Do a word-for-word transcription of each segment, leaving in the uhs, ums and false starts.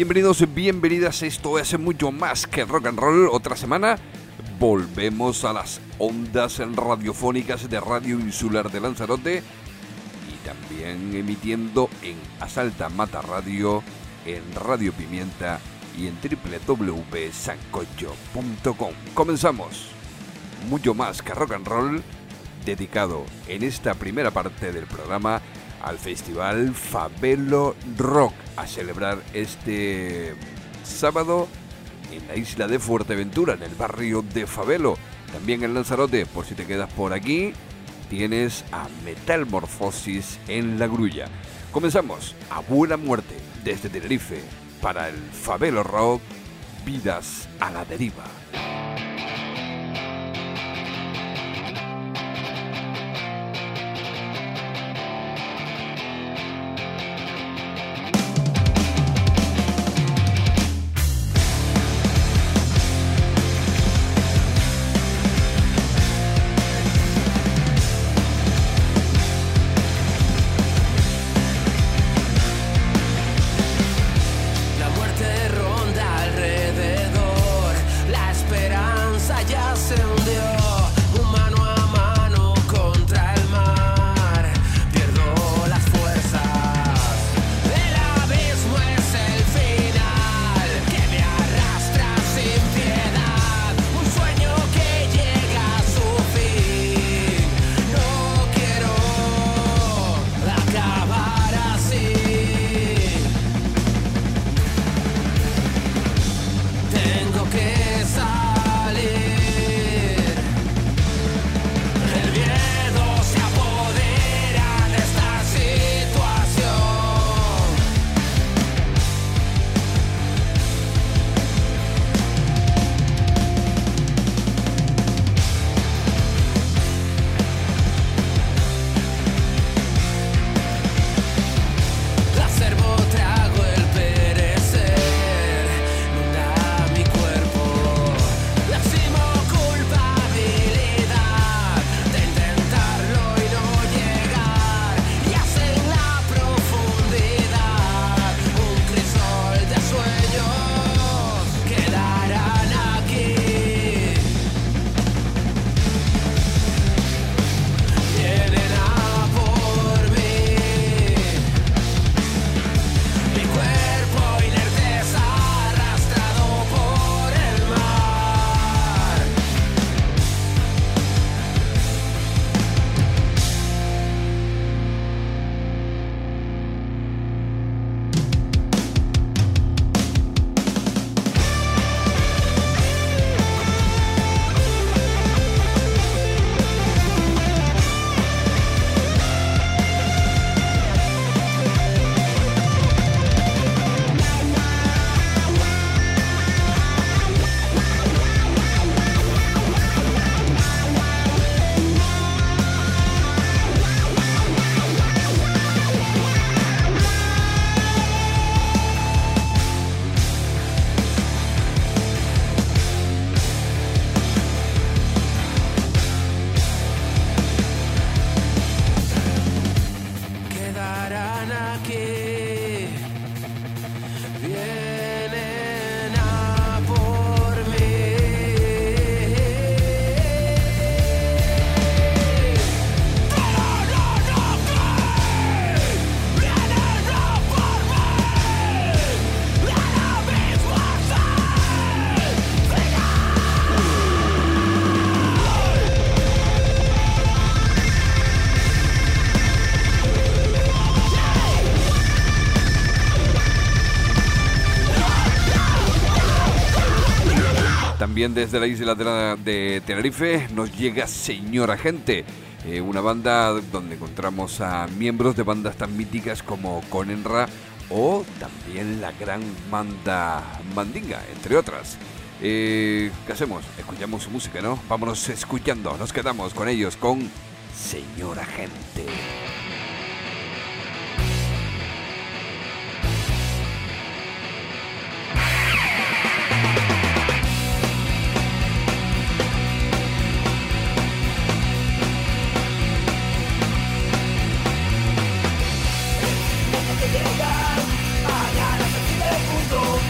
Bienvenidos y bienvenidas, esto es mucho más que rock and roll. Otra semana volvemos a las ondas radiofónicas de Radio Insular de Lanzarote y también emitiendo en Asalta Mata Radio, en Radio Pimienta y en doble u doble u doble u punto sancocho punto com. Comenzamos mucho más que rock and roll, dedicado en esta primera parte del programa al Festival Fabelo Rock, a celebrar este sábado en la isla de Fuerteventura, en el barrio de Fabelo. También en Lanzarote, por si te quedas por aquí, tienes a Metalmorfosis en La Grulla. Comenzamos a buena muerte desde Tenerife para el Fabelo Rock, Vidas a la Deriva. También desde la isla de, la, de Tenerife nos llega Señora Gente, eh, una banda donde encontramos a miembros de bandas tan míticas como Conenra o también la gran banda Mandinga, entre otras. Eh, ¿Qué hacemos? Escuchamos su música, ¿no? Vámonos escuchando, nos quedamos con ellos, con Señora Gente. Mañana se sigue el mundo.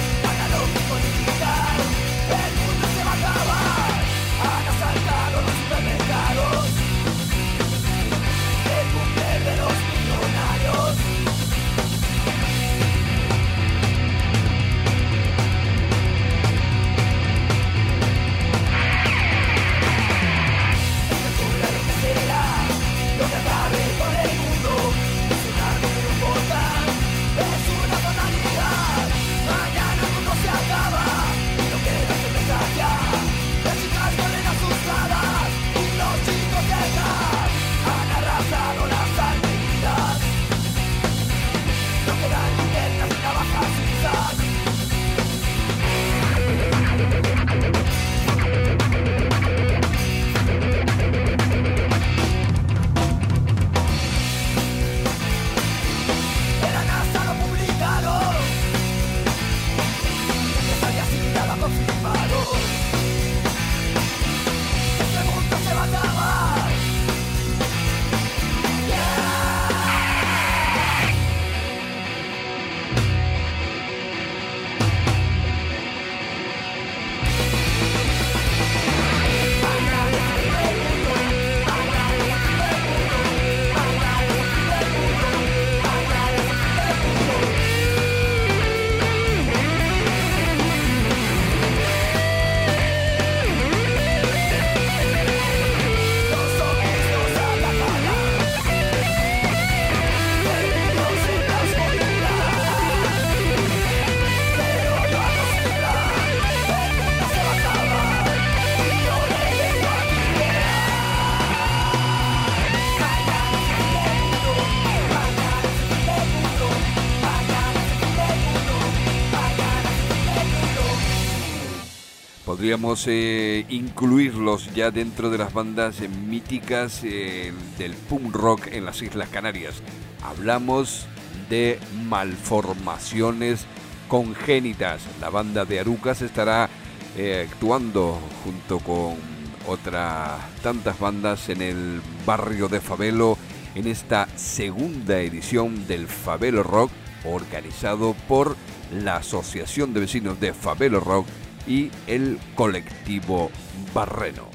podríamos eh, incluirlos ya dentro de las bandas eh, míticas eh, del punk rock en las Islas Canarias. Hablamos de Malformaciones Congénitas. La banda de Arucas estará eh, actuando junto con otras tantas bandas en el barrio de Fabelo en esta segunda edición del Fabelo Rock, organizado por la Asociación de Vecinos de Fabelo Rock y el colectivo Barreno.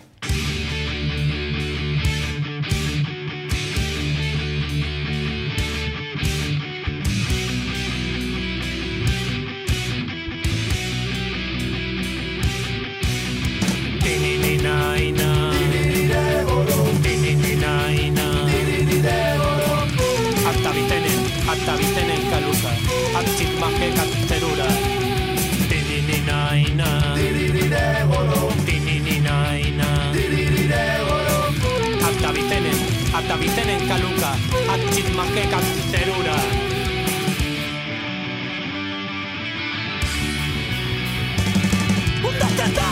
Aktabiten en kaluka, aktzit mahe katterura. Tinininaina, tinininaina. Aktabiten en, aktabiten en kaluka, aktzit mahe katterura. ¡Undazteta!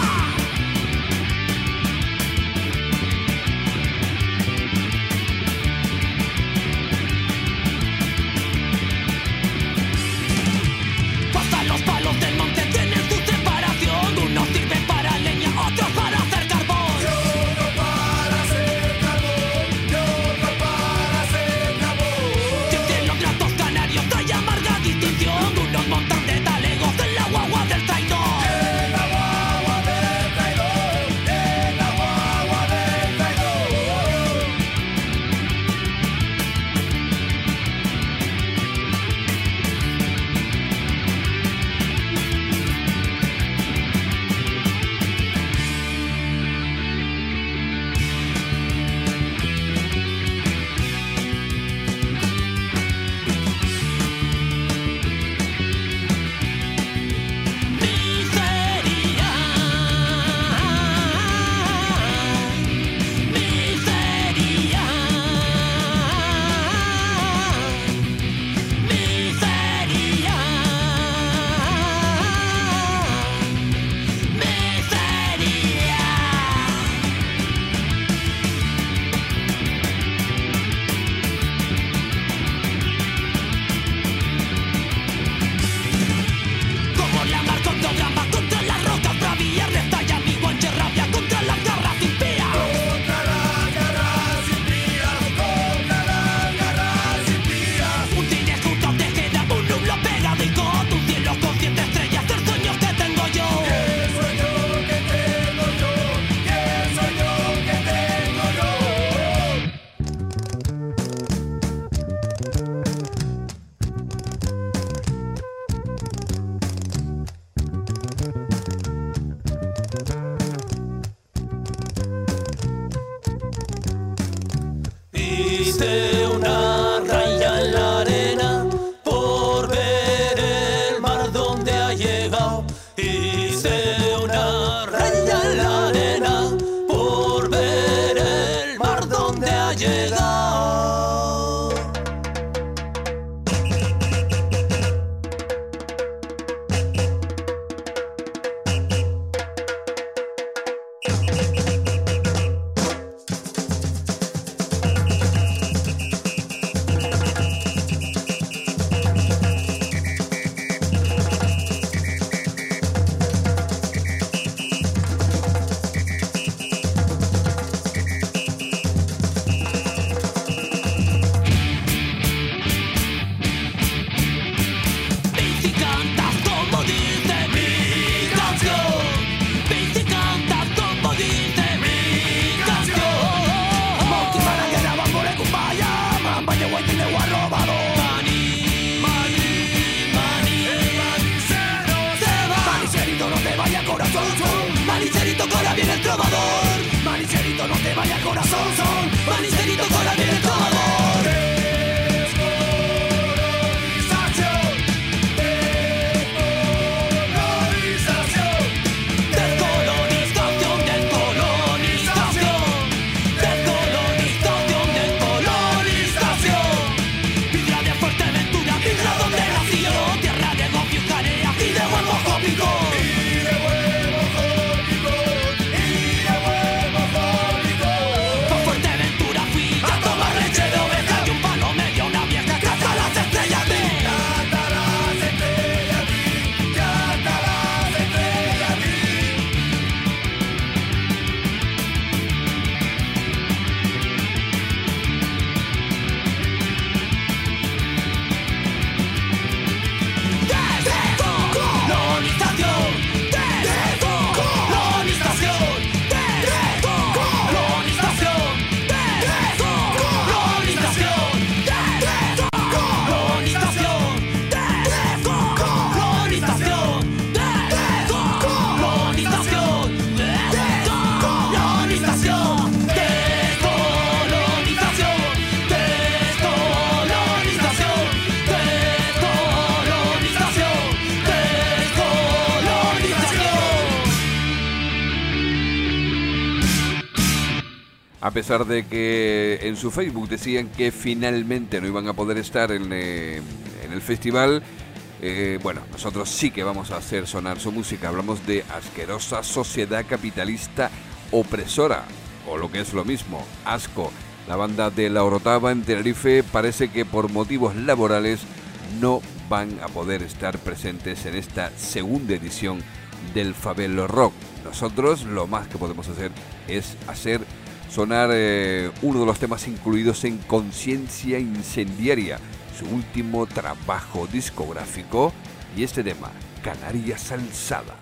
A pesar de que en su Facebook decían que finalmente no iban a poder estar en, eh, en el festival, eh, bueno, nosotros sí que vamos a hacer sonar su música. Hablamos de Asquerosa Sociedad Capitalista Opresora, o lo que es lo mismo, Asco. La banda de La Orotava en Tenerife parece que por motivos laborales no van a poder estar presentes en esta segunda edición del Fabelo Rock. Nosotros lo más que podemos hacer es hacer sonar eh, uno de los temas incluidos en Conciencia Incendiaria, su último trabajo discográfico, y este tema, Canarias Alzada.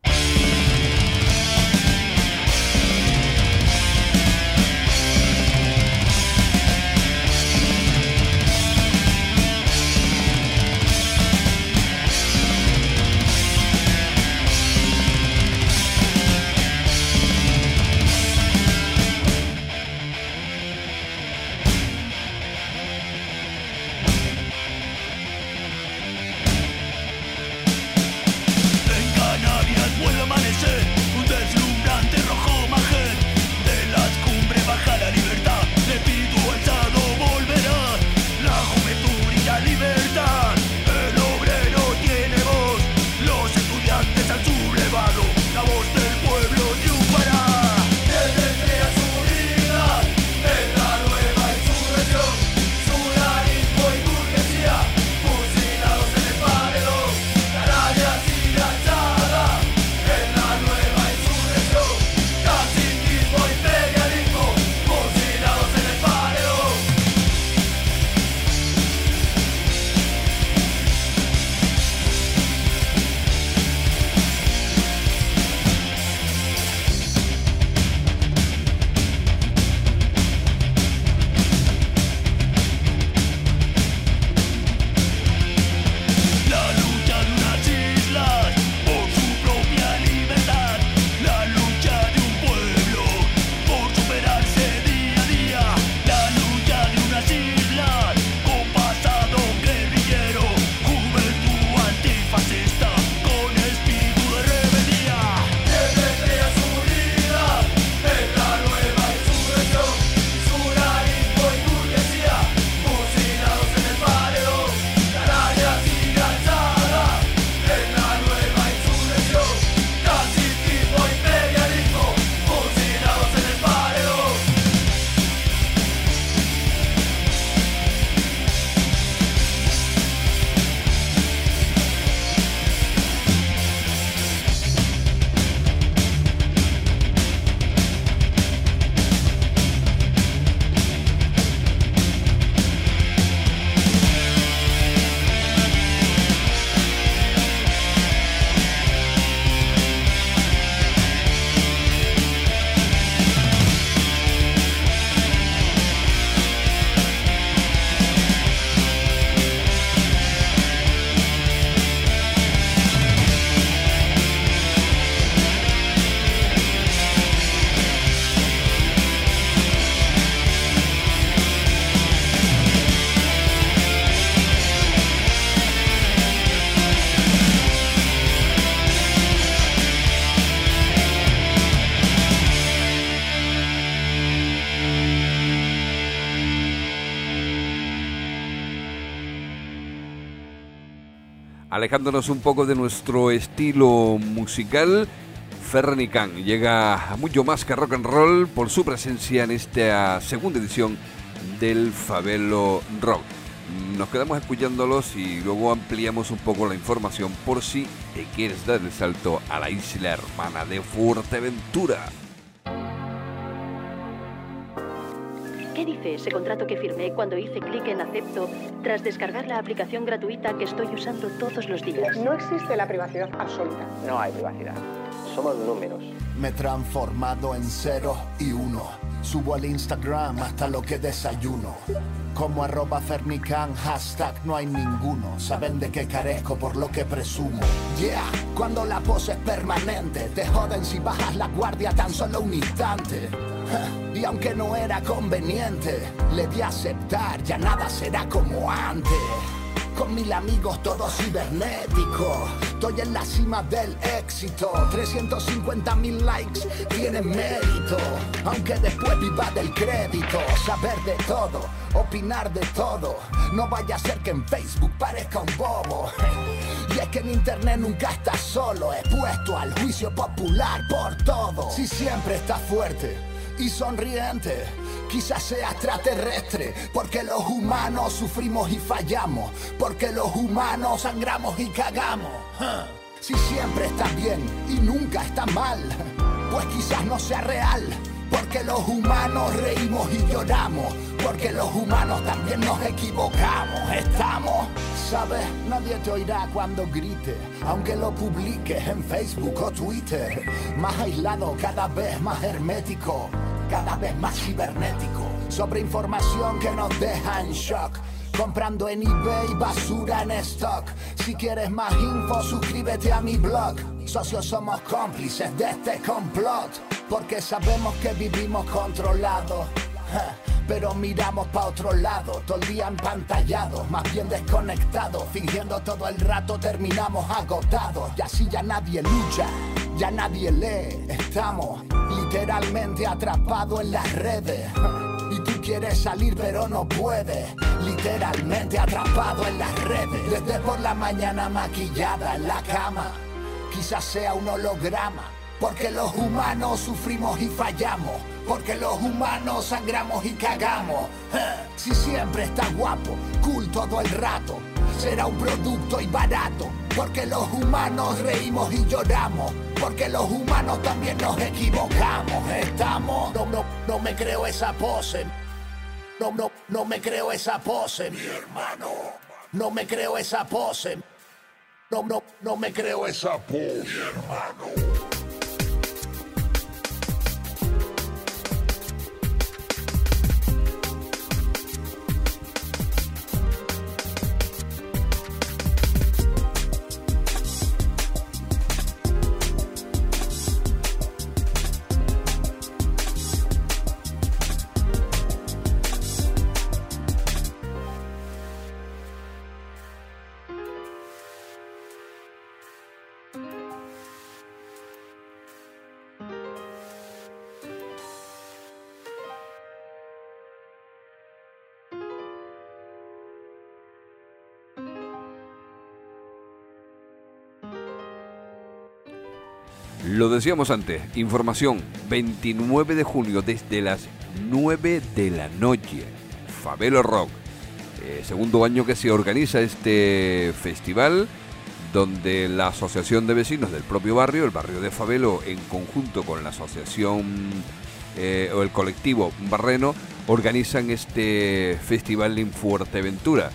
Alejándonos un poco de nuestro estilo musical, Fernie Can llega a mucho más que rock and roll por su presencia en esta segunda edición del Fabelo Rock. Nos quedamos escuchándolos y luego ampliamos un poco la información por si te quieres dar el salto a la isla hermana de Fuerteventura. ¿Qué dice ese contrato que firmé cuando hice clic en acepto tras descargar la aplicación gratuita que estoy usando todos los días? No existe la privacidad absoluta. No hay privacidad. Somos números. Me he transformado en cero y uno. Subo al Instagram hasta lo que desayuno. Como arroba Fernican, hashtag no hay ninguno. Saben de qué carezco por lo que presumo. Yeah, cuando la pose es permanente, te joden si bajas la guardia tan solo un instante. Y aunque no era conveniente, le di a aceptar, ya nada será como antes. con mil amigos todos cibernéticos. Estoy en la cima del éxito, trescientos cincuenta mil likes tienen mérito. Aunque después viva del crédito, saber de todo, opinar de todo. No vaya a ser que en Facebook parezca un bobo. Y es que en internet nunca estás solo, expuesto al juicio popular por todo. Si siempre estás fuerte y sonriente, quizás sea extraterrestre, porque los humanos sufrimos y fallamos, porque los humanos sangramos y cagamos. Si siempre estás bien y nunca estás mal, pues quizás no sea real, porque los humanos reímos y lloramos, porque los humanos también nos equivocamos. Estamos, ¿sabes? Nadie te oirá cuando grite, aunque lo publiques en Facebook o Twitter. Más aislado, cada vez más hermético, cada vez más cibernético, sobre información que nos deja en shock. Comprando en eBay basura en stock. Si quieres más info, suscríbete a mi blog. Socios, somos cómplices de este complot, porque sabemos que vivimos controlados, pero miramos pa' otro lado, todo el día empantallados, más bien desconectados, fingiendo todo el rato, terminamos agotados. Y así ya nadie lucha, ya nadie lee, estamos literalmente atrapados en las redes. Y tú quieres salir pero no puedes, literalmente atrapado en las redes. Desde por la mañana maquillada en la cama, quizás sea un holograma, porque los humanos sufrimos y fallamos, porque los humanos sangramos y cagamos. Si siempre estás guapo, cool todo el rato, será un producto y barato, porque los humanos reímos y lloramos, porque los humanos también nos equivocamos. Estamos, no, no, no me creo esa pose, no, no, no me creo esa pose, mi hermano, no me creo esa pose, no, no, no me creo esa pose, mi hermano. Lo decíamos antes, información, veintinueve de junio desde las nueve de la noche, Fabelo Rock, eh, segundo año que se organiza este festival, donde la Asociación de Vecinos del propio barrio, el barrio de Fabelo, en conjunto con la asociación eh, o el colectivo Barreno, organizan este festival en Fuerteventura.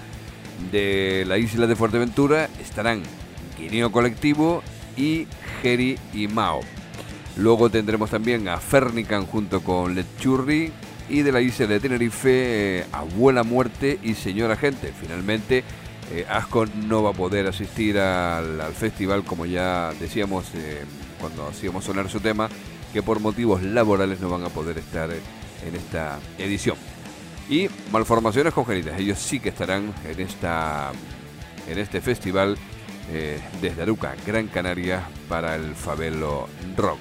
De la isla de Fuerteventura estarán Guineo Colectivo y Geri y Mao. Luego tendremos también a Fernican junto con Letchurri, y de la isla de Tenerife, eh, Abuela Muerte y Señora Gente. Finalmente, eh, Ascon no va a poder asistir al, al festival, como ya decíamos eh, cuando hacíamos sonar su tema, que por motivos laborales no van a poder estar eh, en esta edición. Y Malformaciones Congénitas, ellos sí que estarán en esta en este festival eh, desde Aruca, Gran Canaria, para el Fabelo Rock.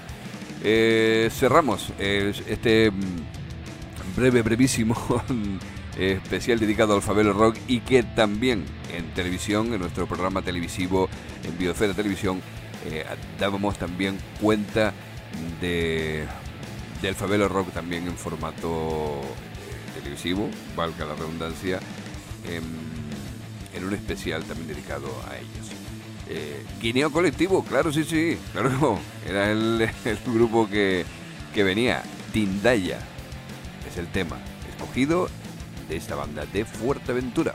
Eh, cerramos eh, este breve, brevísimo especial dedicado al Fabelo Rock, y que también en televisión, en nuestro programa televisivo en Biosfera Televisión, eh, dábamos también cuenta de del Fabelo Rock también en formato eh, televisivo, valga la redundancia, en, en un especial también dedicado a ellos. Eh, Guineo Colectivo, claro, sí, sí, claro, era el, el grupo que, que venía. Tindaya es el tema escogido de esta banda de Fuerteventura.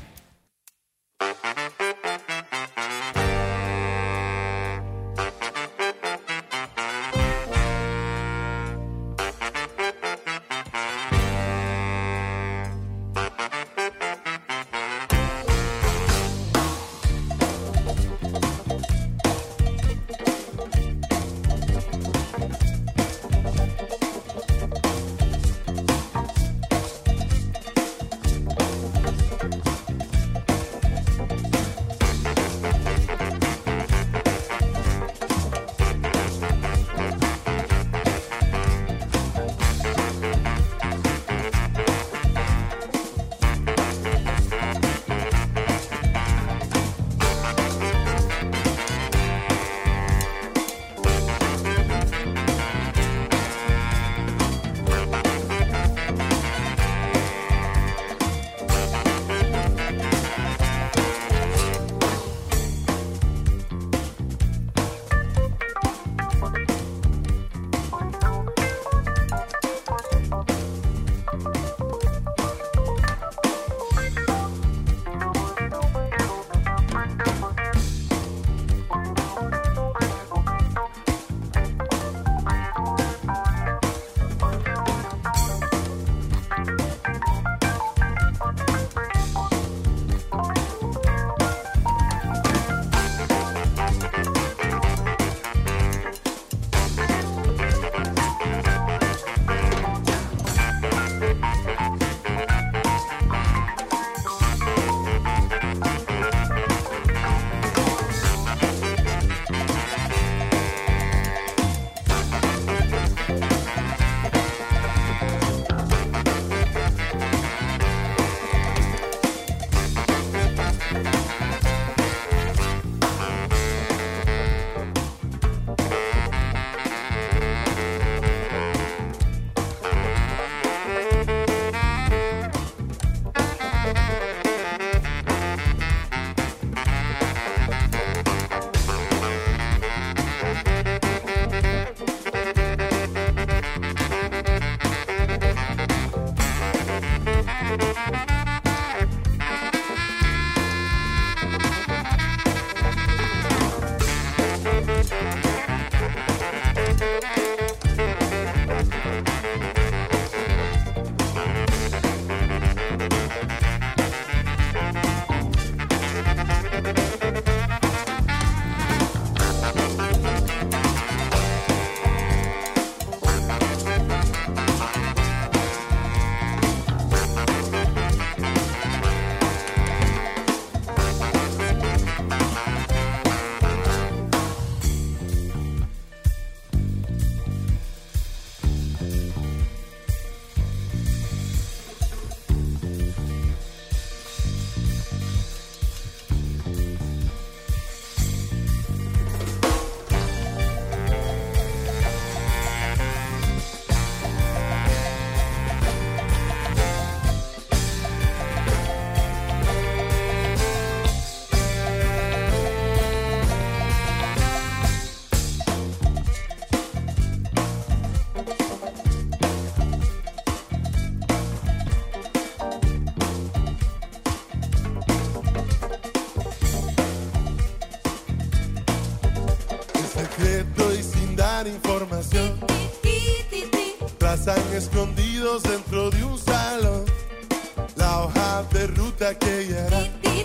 información. Trazan escondidos dentro de un salón la hoja de ruta que guiará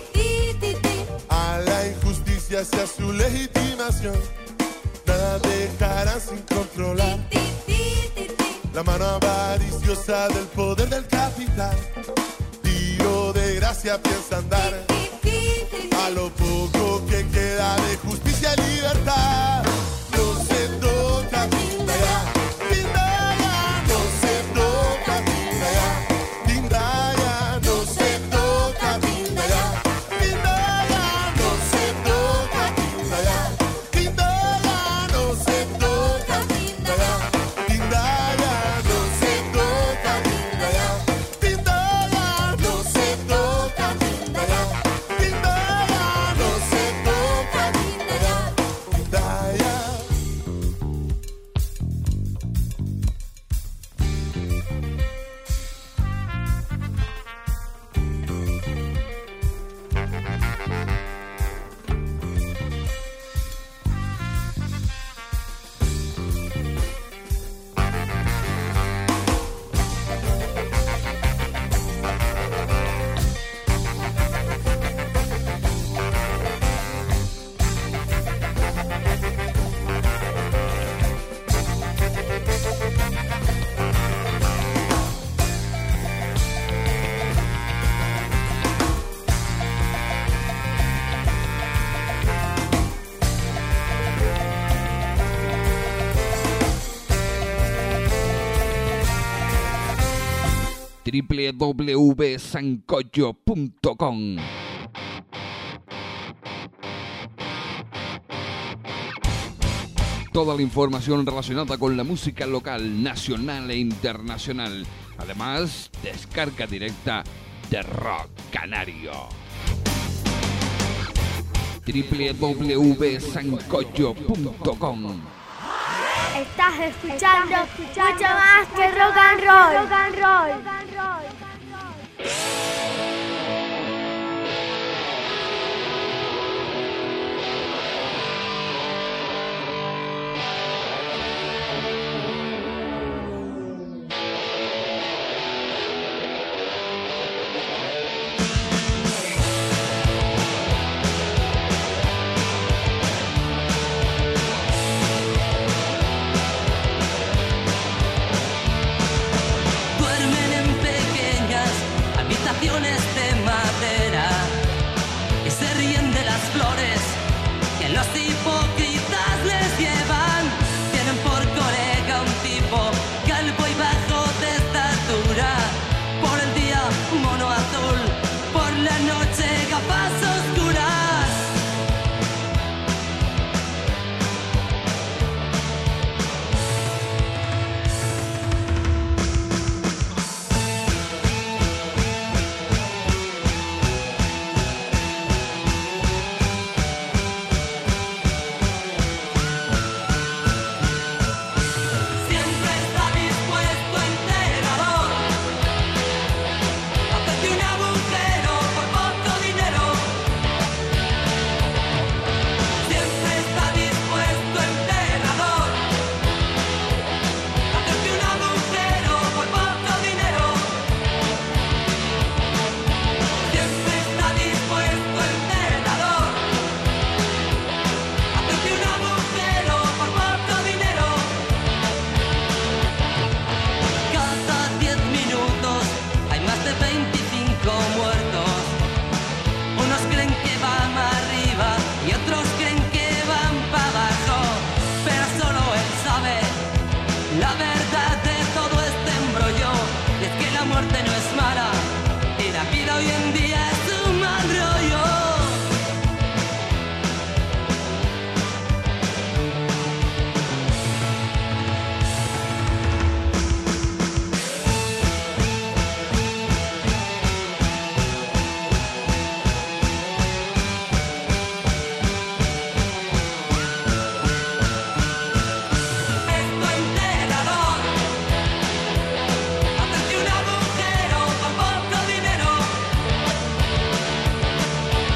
a la injusticia hacia su legitimación. Nada dejarán sin controlar la mano avariciosa del poder del capital. Tiro de gracia piensan dar a lo poco que queda de justicia y libertad. No se toca tinta ya, tinta ya, no se toca tinta ya, tinta ya, no se toca tinta ya, tinta ya, no se toca tinta ya, tinta ya, no se toca tinta ya, tinta ya, no se toca tinta ya, tinta ya, no se toca tinta ya, tinta ya, no se toca tinta ya, tinta ya. doble u doble u doble u punto sancocho punto com. Toda la información relacionada con la música local, nacional e internacional. Además, descarga directa de Rock Canario. doble u doble u doble u punto sancocho punto com. Estás escuchando mucho más que rock and roll. Rock and roll. Duermen en pequeñas habitaciones de madera y se ríen de las flores que los hipócritas les llevan. Tienen por colega un tipo calvo y bajo de estatura, por el día mono azul, por la noche gafas oscuras. Siempre está dispuesto enterrador a hacerte un agujero por poco dinero. Siempre está dispuesto enterrador a hacerte un agujero por poco dinero. Siempre está dispuesto enterrador a hacerte un agujero por poco dinero. Cada diez minutos hay más de veinticinco muertos. Unos creen que van arriba y otros creen que van para abajo, pero solo él sabe la verdad de todo este embrollo. Y es que la muerte no es mala y la vida hoy en día es un mal rollo. Esto enterrador, hacerte un agujero por poco dinero.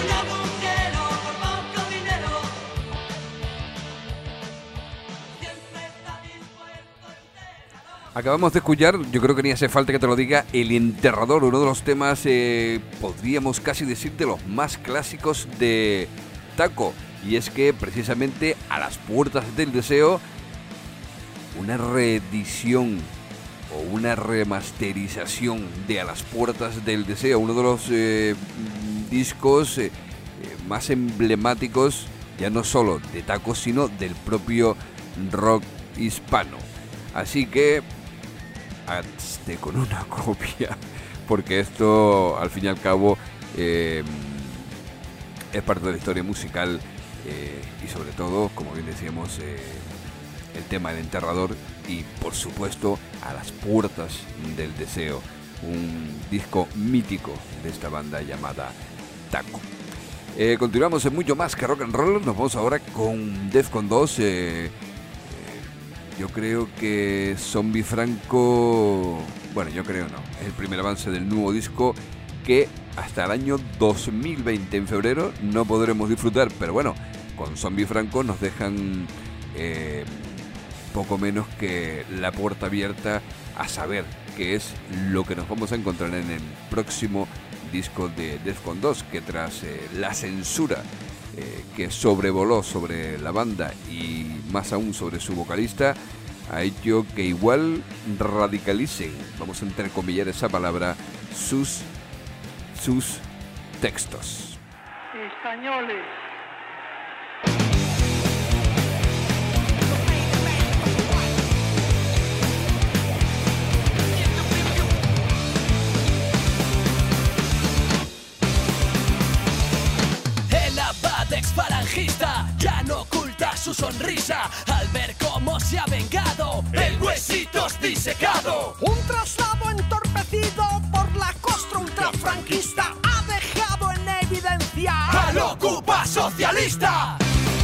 Acabamos de escuchar, yo creo que ni hace falta que te lo diga, El Enterrador, uno de los temas, eh, podríamos casi decir, de los más clásicos de Taco. Y es que precisamente A las Puertas del Deseo, una reedición o una remasterización de A las Puertas del Deseo, uno de los eh, discos eh, más emblemáticos, ya no solo de Taco, sino del propio rock hispano. Así que hazte con una copia, porque esto al fin y al cabo eh, es parte de la historia musical eh, y sobre todo, como bien decíamos, eh, el tema del Enterrador y por supuesto A las Puertas del Deseo, un disco mítico de esta banda llamada Taco. Eh, continuamos en mucho más que rock and roll, nos vamos ahora con Defcon dos. eh, Yo creo que Zombie Franco, bueno, yo creo no, es el primer avance del nuevo disco que hasta el año dos mil veinte, en febrero, no podremos disfrutar, pero bueno, con Zombie Franco nos dejan eh, poco menos que la puerta abierta a saber qué es lo que nos vamos a encontrar en el próximo disco de Defcon dos, que tras eh, la censura Eh, que sobrevoló sobre la banda y más aún sobre su vocalista, ha hecho que igual radicalicen, vamos a entrecomillar esa palabra, sus, sus textos. Españoles. Exfalangista ya no oculta su sonrisa al ver cómo se ha vengado el Huesitos disecado. Un traslado entorpecido por la costra ultrafranquista ha dejado en evidencia al ocupa socialista.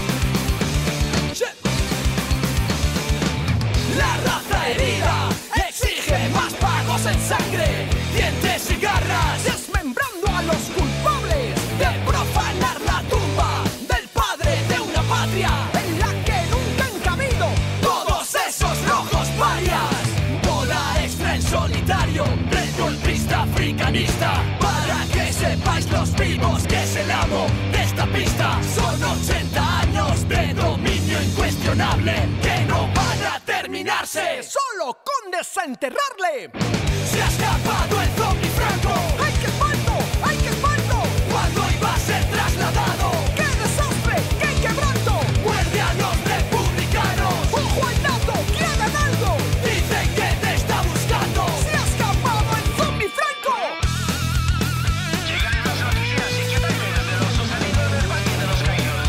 La raza herida exige más pagos en sangre, dientes y garras, desmembrando a los culpables de profanar la tumba del padre de una patria en la que nunca han cabido todos esos rojos parias. Bola extra en solitario, red golpista africanista, para que sepáis los vivos que es el amo de esta pista. Son ochenta años de dominio incuestionable que no van a terminarse solo con desenterrarle. Se ha escapado el zombie Franco. ¡Ay, qué espanto! ¡Ay, qué espanto! Cuando iba a ser trasladado, ¡qué desastre! ¡Qué quebranto! ¡Muerde a los republicanos! ¡Ojo al dato! ¡Que hagan algo! Dicen que te está buscando. ¡Se ha escapado el zombie Franco! Llegan las noticias inquietantes de los sucedidos del Valle de los Caídos.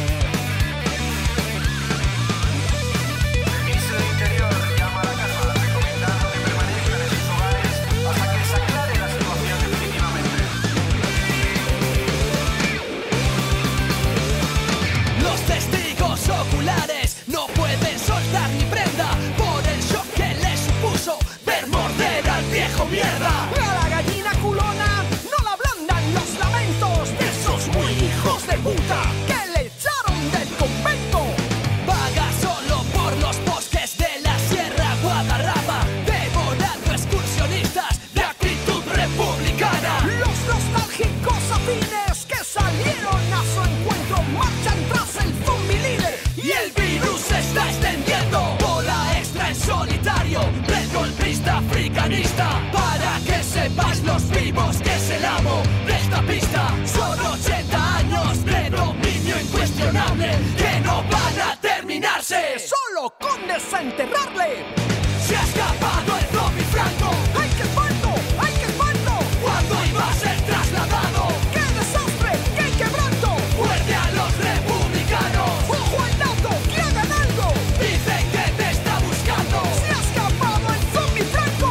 Ministro del Interior llama a la calma, recomendando que permanezcan en sus hogares hasta que se aclare la situación definitivamente. Los testigos oculares no pueden soltar ni prenda por el shock que les supuso ver morder al viejo mierda. A la gallina culona no la ablandan los lamentos de esos muy hijos de puta que le echaron del convento. Vaga solo por los bosques de la Sierra Guadarrama, devorando excursionistas de actitud republicana. Los nostálgicos afines que salieron a su encuentro marchan tras el zombie líder y el virus se está extendiendo. Bola extra en solitario, red golpista africanista, para que sepáis los vivos que es el amo de esta pista. Son ochenta años de dominio incuestionable que no van a terminarse solo con desenterrarle. Se ha escapado el zombie Franco. ¡Ay, qué espanto! ¡Ay, qué espanto! Cuando iba a ser trasladado, ¡qué desastre! ¡Qué quebranto! muerde a los republicanos. ¡Ojo al dato! ¡Que hagan algo! Dicen que te está buscando. ¡Se ha escapado el zombie Franco!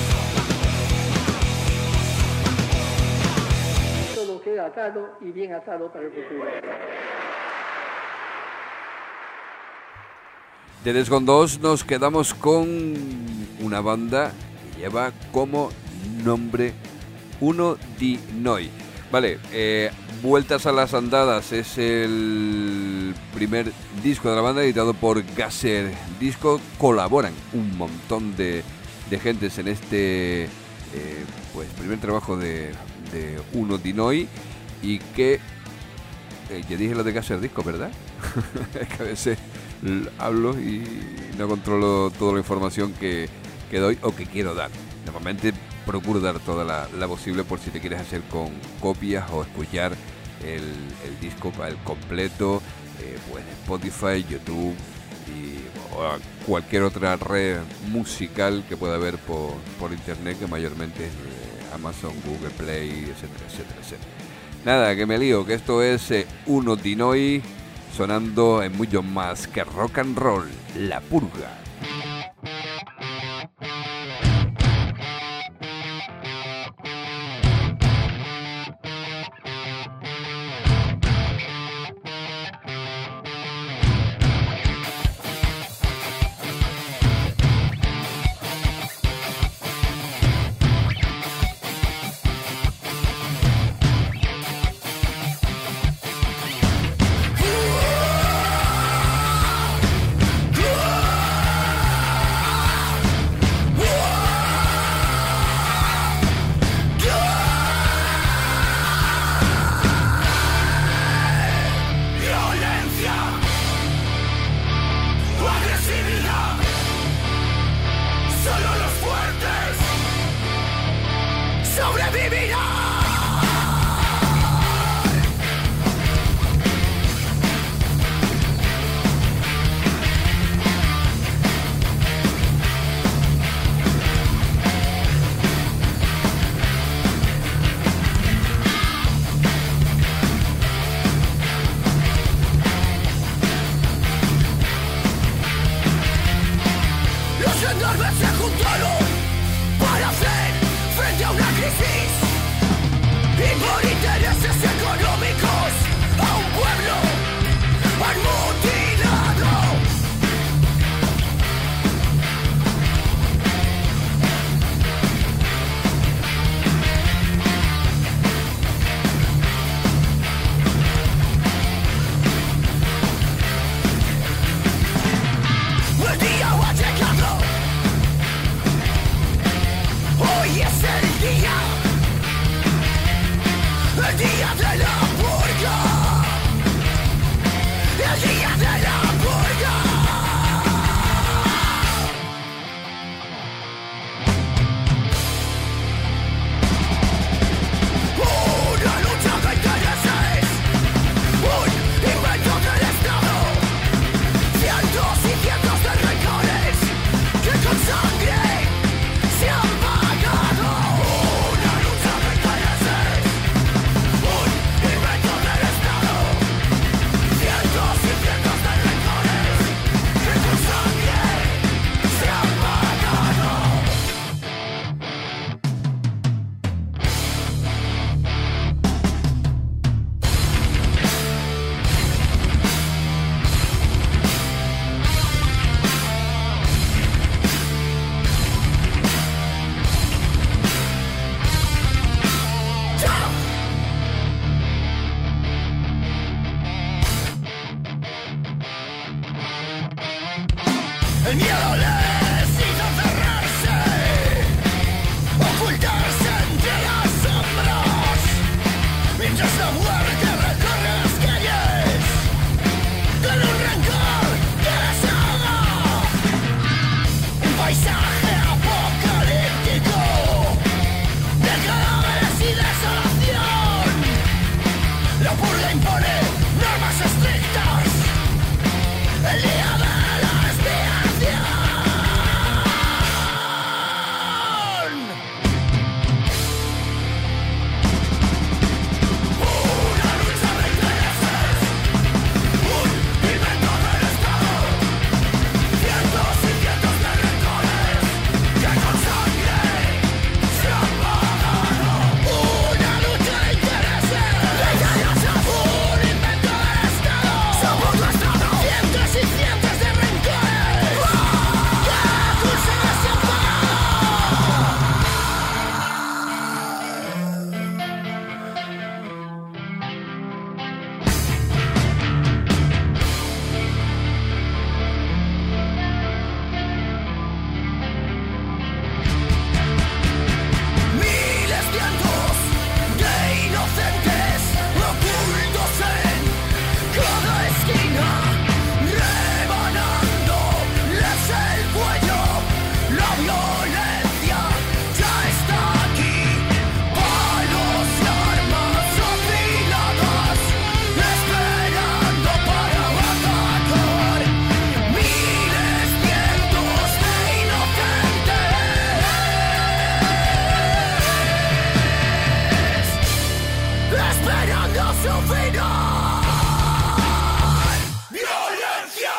Todo queda atado y bien atado para el futuro. De Defcon dos nos quedamos con una banda que lleva como nombre Uno di Noi. Vale, eh, Vueltas a las Andadas es el primer disco de la banda editado por Gasser Disco. Colaboran un montón de, de gentes en este eh, pues primer trabajo de, de Uno di Noi, y que eh, ya dije lo de Gasser Disco, ¿verdad? Es que a veces hablo y no controlo toda la información que, que doy o que quiero dar. Normalmente procuro dar toda la, la posible por si te quieres hacer con copias o escuchar el, el disco el completo, eh, pues Spotify, YouTube y o cualquier otra red musical que pueda haber por, por internet, que mayormente es eh, Amazon, Google Play, etcétera, etcétera, etcétera. Nada, que me lío, que esto es eh, Uno di Noi sonando en mucho más que rock and roll, La Purga. El miedo les hizo cerrarse, ocultarse entre las sombras, mientras la muerte recorre las calles con un rencor que desahoga. Un paisaje apocalíptico de cadáveres y desolación. La purga impone normas estrictas. El día de un esperando su final. Violencia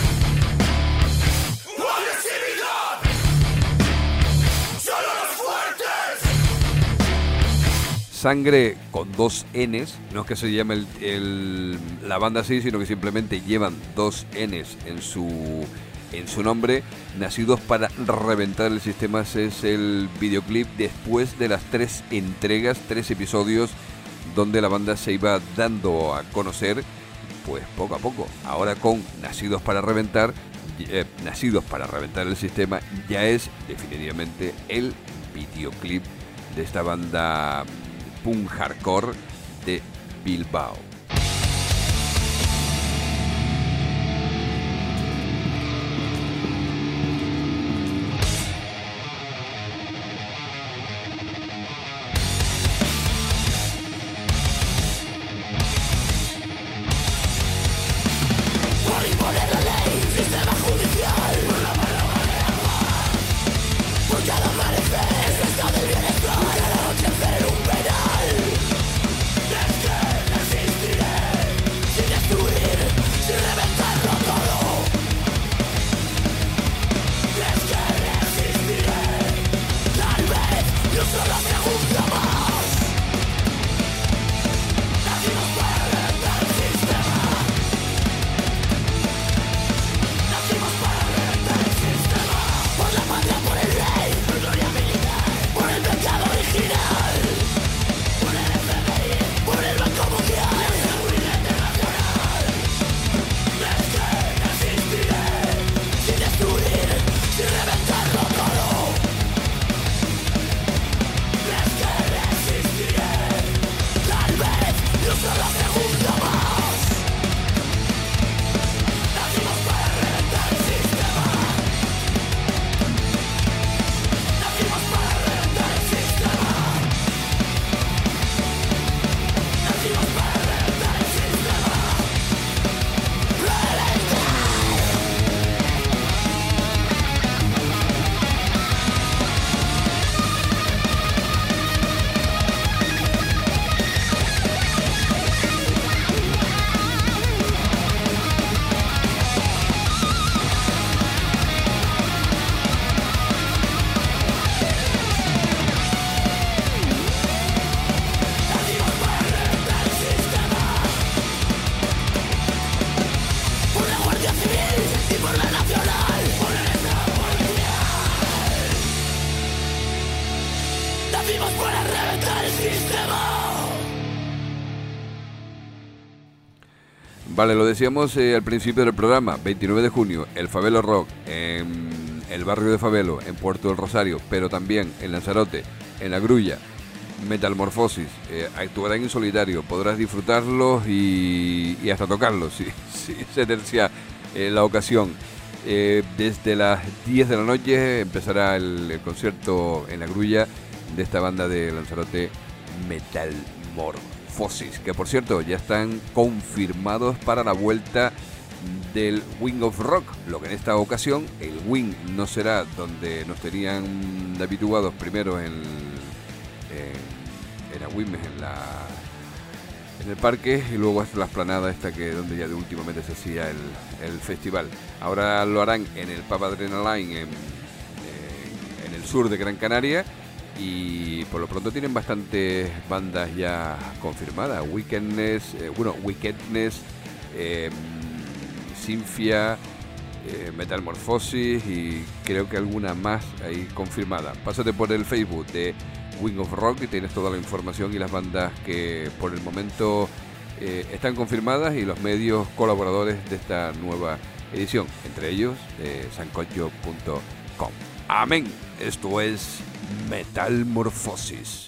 o agresividad, solo los fuertes. Sangre con dos N's, no es que se llame el, el, la banda así, sino que simplemente llevan dos N's en su, en su nombre. Nacidos para reventar el sistema es el videoclip después de las tres entregas, tres episodios donde la banda se iba dando a conocer, pues poco a poco. Ahora con Nacidos para reventar, eh, Nacidos para reventar el sistema, ya es definitivamente el videoclip de esta banda punk hardcore de Bilbao. Vale, lo decíamos eh, al principio del programa, veintinueve de junio, el Fabelo Rock en el barrio de Fabelo, en Puerto del Rosario, pero también en Lanzarote, en La Grulla, Metalmorfosis, eh, actuarán en solitario, podrás disfrutarlos y, y hasta tocarlos, si, si se tercia eh, la ocasión. Eh, desde las diez de la noche empezará el, el concierto en La Grulla de esta banda de Lanzarote, Metalmorfosis, que por cierto ya están confirmados para la vuelta del Wing of Rock, lo que en esta ocasión el Wing no será donde nos tenían habituados primero en, en, en Agüimes, en la en el parque, y luego hasta la esplanada esta que donde ya de últimamente se hacía el, el festival. Ahora lo harán en el Pub Adrenaline en, en, en el sur de Gran Canaria, y por lo pronto tienen bastantes bandas ya confirmadas. Wickedness, eh, bueno, Wickedness, eh, Sinfia, eh, Metalmorfosis y creo que alguna más ahí confirmada. Pásate por el Facebook de Wing of Rock y tienes toda la información y las bandas que por el momento eh, están confirmadas y los medios colaboradores de esta nueva edición, entre ellos eh, sancocho punto com. Amén. Esto es Metalmorfosis.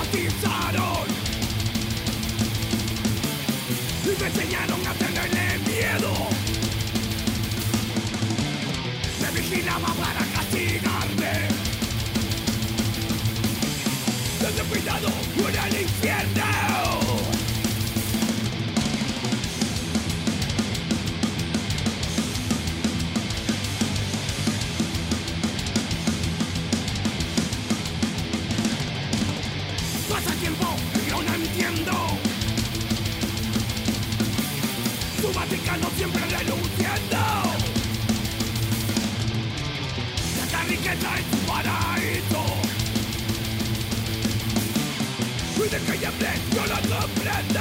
estigmatizaron y me enseñaron a tenerle miedo. Me vigilaba para castigarme. Desde cuidado fuera el infierno. Pasa tiempo y yo no entiendo. Su Vaticano siempre reluciendo. Saca riqueza en su paraíso. Y de que ya yo lo comprendo.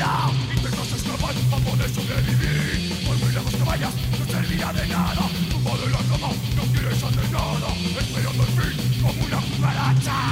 vida. Intentas escapar para poder sobrevivir. Por muy lejos que vayas, no servirá de nada. Tumbado en la cama, no quieres hacer nada. Esperando el fin, como una cucaracha.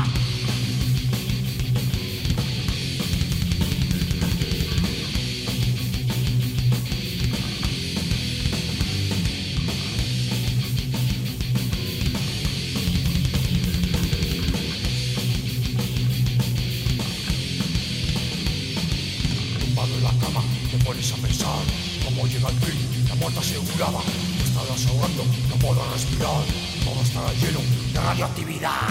Pones a pensar cómo llega el fin, la muerte asegurada. Te estarás ahogando, no podrás respirar. Todo estará lleno de radioactividad.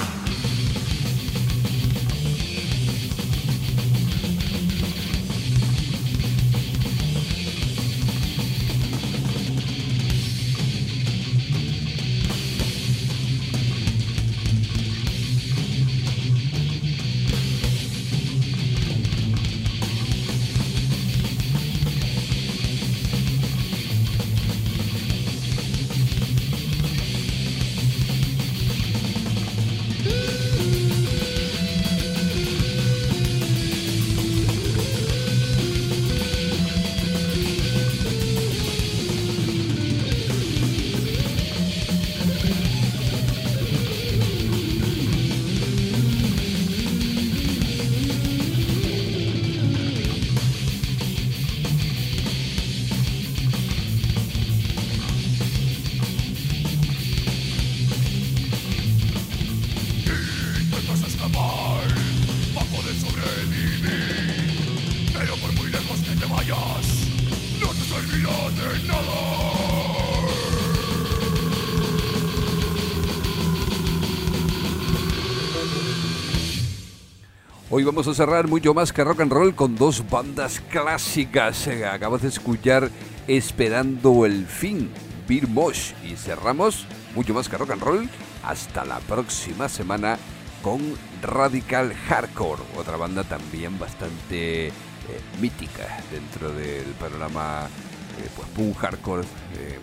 Hoy vamos a cerrar mucho más que rock and roll con dos bandas clásicas. Acabas de escuchar Esperando el Fin, Beer Mosh, y cerramos mucho más que rock and roll hasta la próxima semana con Radical Hardcore, otra banda también bastante eh, mítica dentro del panorama eh, pues punk hardcore eh,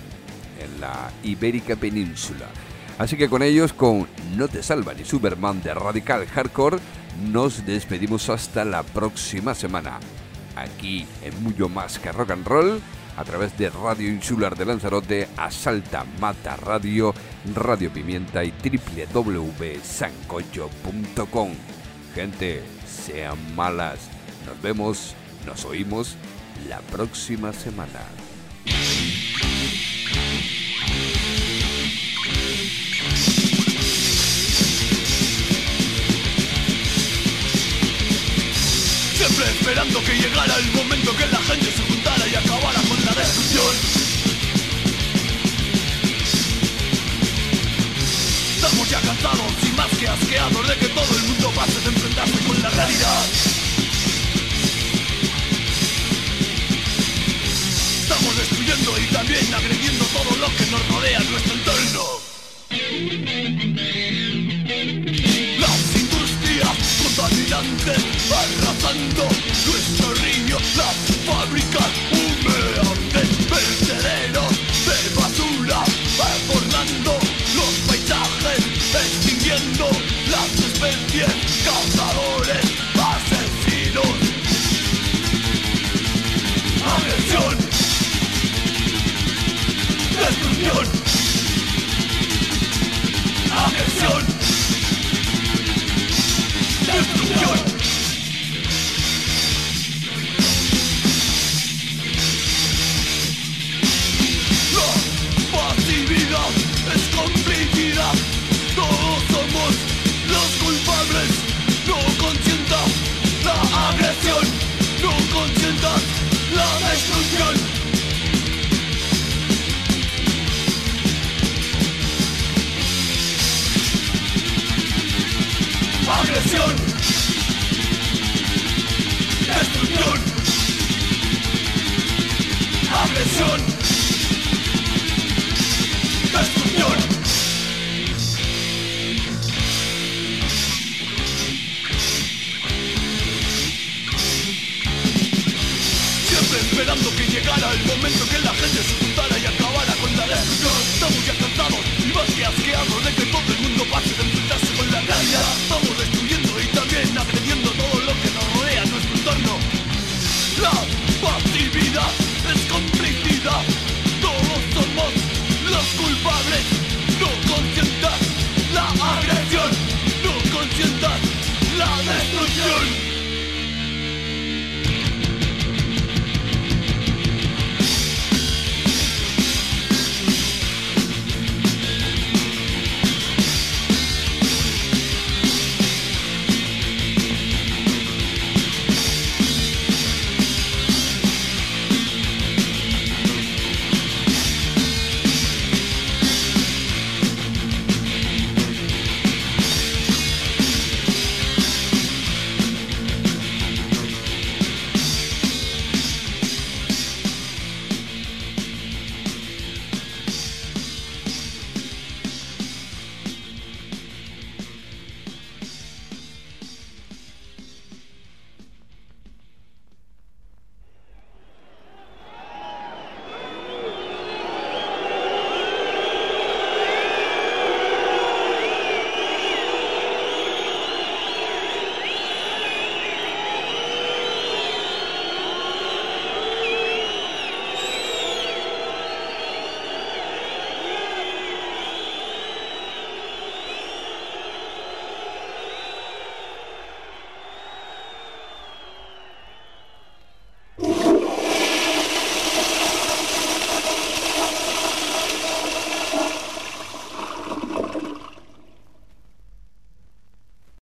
en la Ibérica Península. Así que con ellos, con No Te Salva ni Superman de Radical Hardcore, nos despedimos hasta la próxima semana, aquí en Mucho Más que Rock and Roll, a través de Radio Insular de Lanzarote, Asalta Mata Radio, Radio Pimienta y doble u doble u doble u punto sancocho punto com. Gente, sean malas. Nos vemos, nos oímos la próxima semana. Siempre esperando que llegara el momento que la gente se juntara y acabara con la destrucción. Estamos ya cansados y más que asqueados de que todo el mundo pase de enfrentarse con la realidad. Estamos destruyendo y también agrediendo todo lo que nos rodea en nuestro entorno. Las industrias contaminantes arrasando nuestro río, las fábricas humeantes, vertederos de basura, formando los paisajes, extinguiendo las especies, cazadores, asesinos. Agresión, destrucción, agresión, destrucción. Es complicidad, todos somos los culpables. No consientas la agresión, no consientas la destrucción. Agresión, destrucción, agresión, destrucción. Siempre esperando que llegara el momento que la gente se juntara y acabara con la destrucción. Estamos ya cansados y más que asqueados de que todo el mundo pase de enfrentarse con la realidad. Estamos destruyendo y también agrediendo todo lo que nos rodea en nuestro entorno. Los